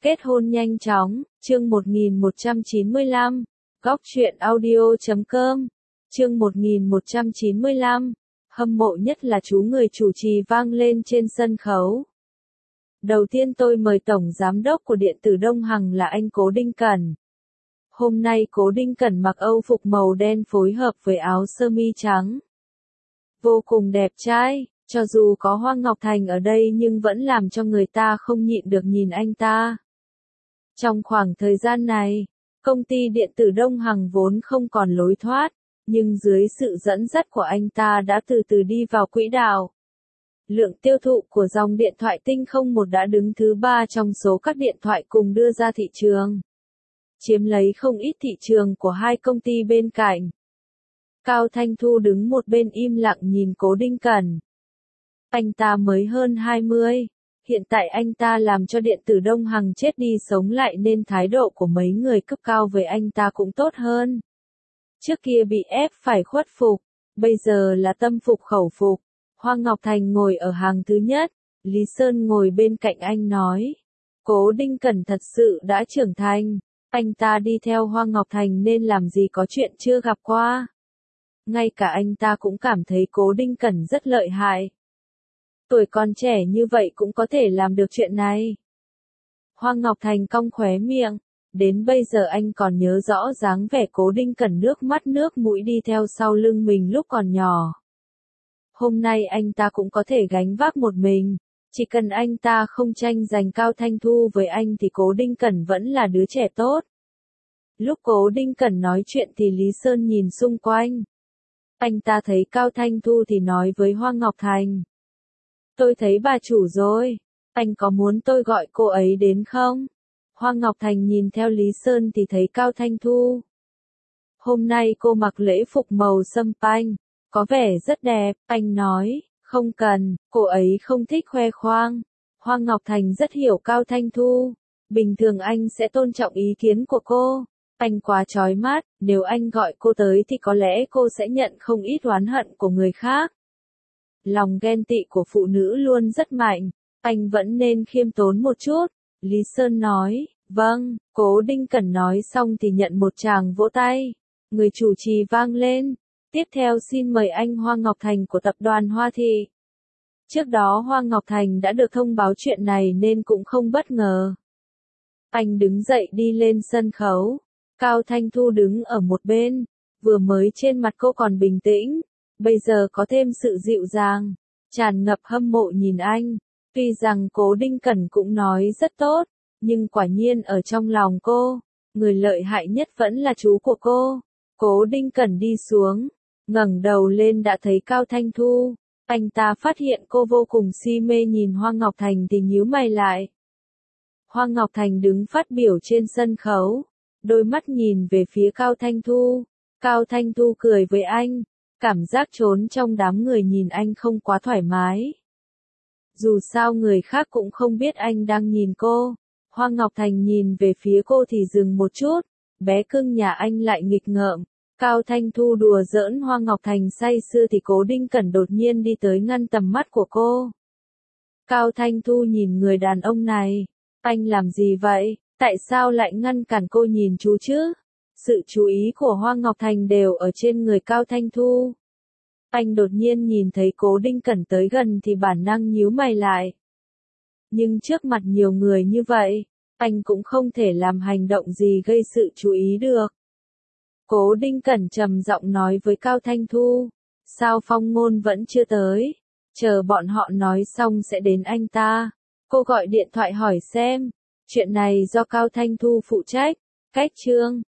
Kết hôn nhanh chóng, chương 1195, góc truyện audio.com, chương 1195, hâm mộ nhất là chú người chủ trì vang lên trên sân khấu. Đầu tiên tôi mời Tổng Giám đốc của Điện tử Đông Hằng là anh Cố Đinh Cẩn. Hôm nay Cố Đinh Cẩn mặc Âu phục màu đen phối hợp với áo sơ mi trắng. Vô cùng đẹp trai, cho dù có Hoa Ngọc Thành ở đây nhưng vẫn làm cho người ta không nhịn được nhìn anh ta. Trong khoảng thời gian này, công ty điện tử Đông Hằng vốn không còn lối thoát, nhưng dưới sự dẫn dắt của anh ta đã từ từ đi vào quỹ đạo. Lượng tiêu thụ của dòng điện thoại Tinh 01 đã đứng thứ 3 trong số các điện thoại cùng đưa ra thị trường, chiếm lấy không ít thị trường của hai công ty bên cạnh. Cao Thanh Thu đứng một bên im lặng nhìn Cố Đinh Cẩn. Anh ta mới hơn 20, hiện tại anh ta làm cho điện tử Đông Hằng chết đi sống lại nên thái độ của mấy người cấp cao với anh ta cũng tốt hơn. Trước kia bị ép phải khuất phục, bây giờ là tâm phục khẩu phục. Hoa Ngọc Thành ngồi ở hàng thứ nhất, Lý Sơn ngồi bên cạnh anh nói. Cố Đinh Cẩn thật sự đã trưởng thành, anh ta đi theo Hoa Ngọc Thành nên làm gì có chuyện chưa gặp qua. Ngay cả anh ta cũng cảm thấy Cố Đinh Cẩn rất lợi hại. Tuổi còn trẻ như vậy cũng có thể làm được chuyện này. Hoa Ngọc Thành cong khóe miệng, đến bây giờ anh còn nhớ rõ dáng vẻ Cố Đinh Cẩn nước mắt nước mũi đi theo sau lưng mình lúc còn nhỏ. Hôm nay anh ta cũng có thể gánh vác một mình, chỉ cần anh ta không tranh giành Cao Thanh Thu với anh thì Cố Đinh Cẩn vẫn là đứa trẻ tốt. Lúc Cố Đinh Cẩn nói chuyện thì Lý Sơn nhìn xung quanh. Anh ta thấy Cao Thanh Thu thì nói với Hoa Ngọc Thành. Tôi thấy bà chủ rồi, anh có muốn tôi gọi cô ấy đến không? Hoa Ngọc Thành nhìn theo Lý Sơn thì thấy Cao Thanh Thu. Hôm nay cô mặc lễ phục màu sâm panh, có vẻ rất đẹp, anh nói, không cần, cô ấy không thích khoe khoang. Hoa Ngọc Thành rất hiểu Cao Thanh Thu, bình thường anh sẽ tôn trọng ý kiến của cô. Anh quá chói mắt, nếu anh gọi cô tới thì có lẽ cô sẽ nhận không ít oán hận của người khác. Lòng ghen tị của phụ nữ luôn rất mạnh, anh vẫn nên khiêm tốn một chút. Lý Sơn nói, vâng, Cố Đinh Cẩn nói xong thì nhận một tràng vỗ tay. Người chủ trì vang lên, tiếp theo xin mời anh Hoa Ngọc Thành của tập đoàn Hoa Thị. Trước đó Hoa Ngọc Thành đã được thông báo chuyện này nên cũng không bất ngờ. Anh đứng dậy đi lên sân khấu, Cao Thanh Thu đứng ở một bên, vừa mới trên mặt cô còn bình tĩnh. Bây giờ có thêm sự dịu dàng, tràn ngập hâm mộ nhìn anh. Tuy rằng Cố Đinh Cẩn cũng nói rất tốt, nhưng quả nhiên ở trong lòng cô, người lợi hại nhất vẫn là chú của cô. Cố Đinh Cẩn đi xuống, ngẩng đầu lên đã thấy Cao Thanh Thu. Anh ta phát hiện cô vô cùng si mê nhìn Hoa Ngọc Thành thì nhíu mày lại. Hoa Ngọc Thành đứng phát biểu trên sân khấu, đôi mắt nhìn về phía Cao Thanh Thu. Cao Thanh Thu cười với anh. Cảm giác trốn trong đám người nhìn anh không quá thoải mái. Dù sao người khác cũng không biết anh đang nhìn cô. Hoa Ngọc Thành nhìn về phía cô thì dừng một chút. Bé cưng nhà anh lại nghịch ngợm. Cao Thanh Thu đùa giỡn Hoa Ngọc Thành say sưa thì Cố Đinh Cẩn đột nhiên đi tới ngăn tầm mắt của cô. Cao Thanh Thu nhìn người đàn ông này. Anh làm gì vậy? Tại sao lại ngăn cản cô nhìn chú chứ? Sự chú ý của Hoa Ngọc Thành đều ở trên người Cao Thanh Thu. Anh đột nhiên nhìn thấy Cố Đinh Cẩn tới gần thì bản năng nhíu mày lại. Nhưng trước mặt nhiều người như vậy, anh cũng không thể làm hành động gì gây sự chú ý được. Cố Đinh Cẩn trầm giọng nói với Cao Thanh Thu. Sao Phong Ngôn vẫn chưa tới? Chờ bọn họ nói xong sẽ đến anh ta. Cô gọi điện thoại hỏi xem. Chuyện này do Cao Thanh Thu phụ trách. Cách chương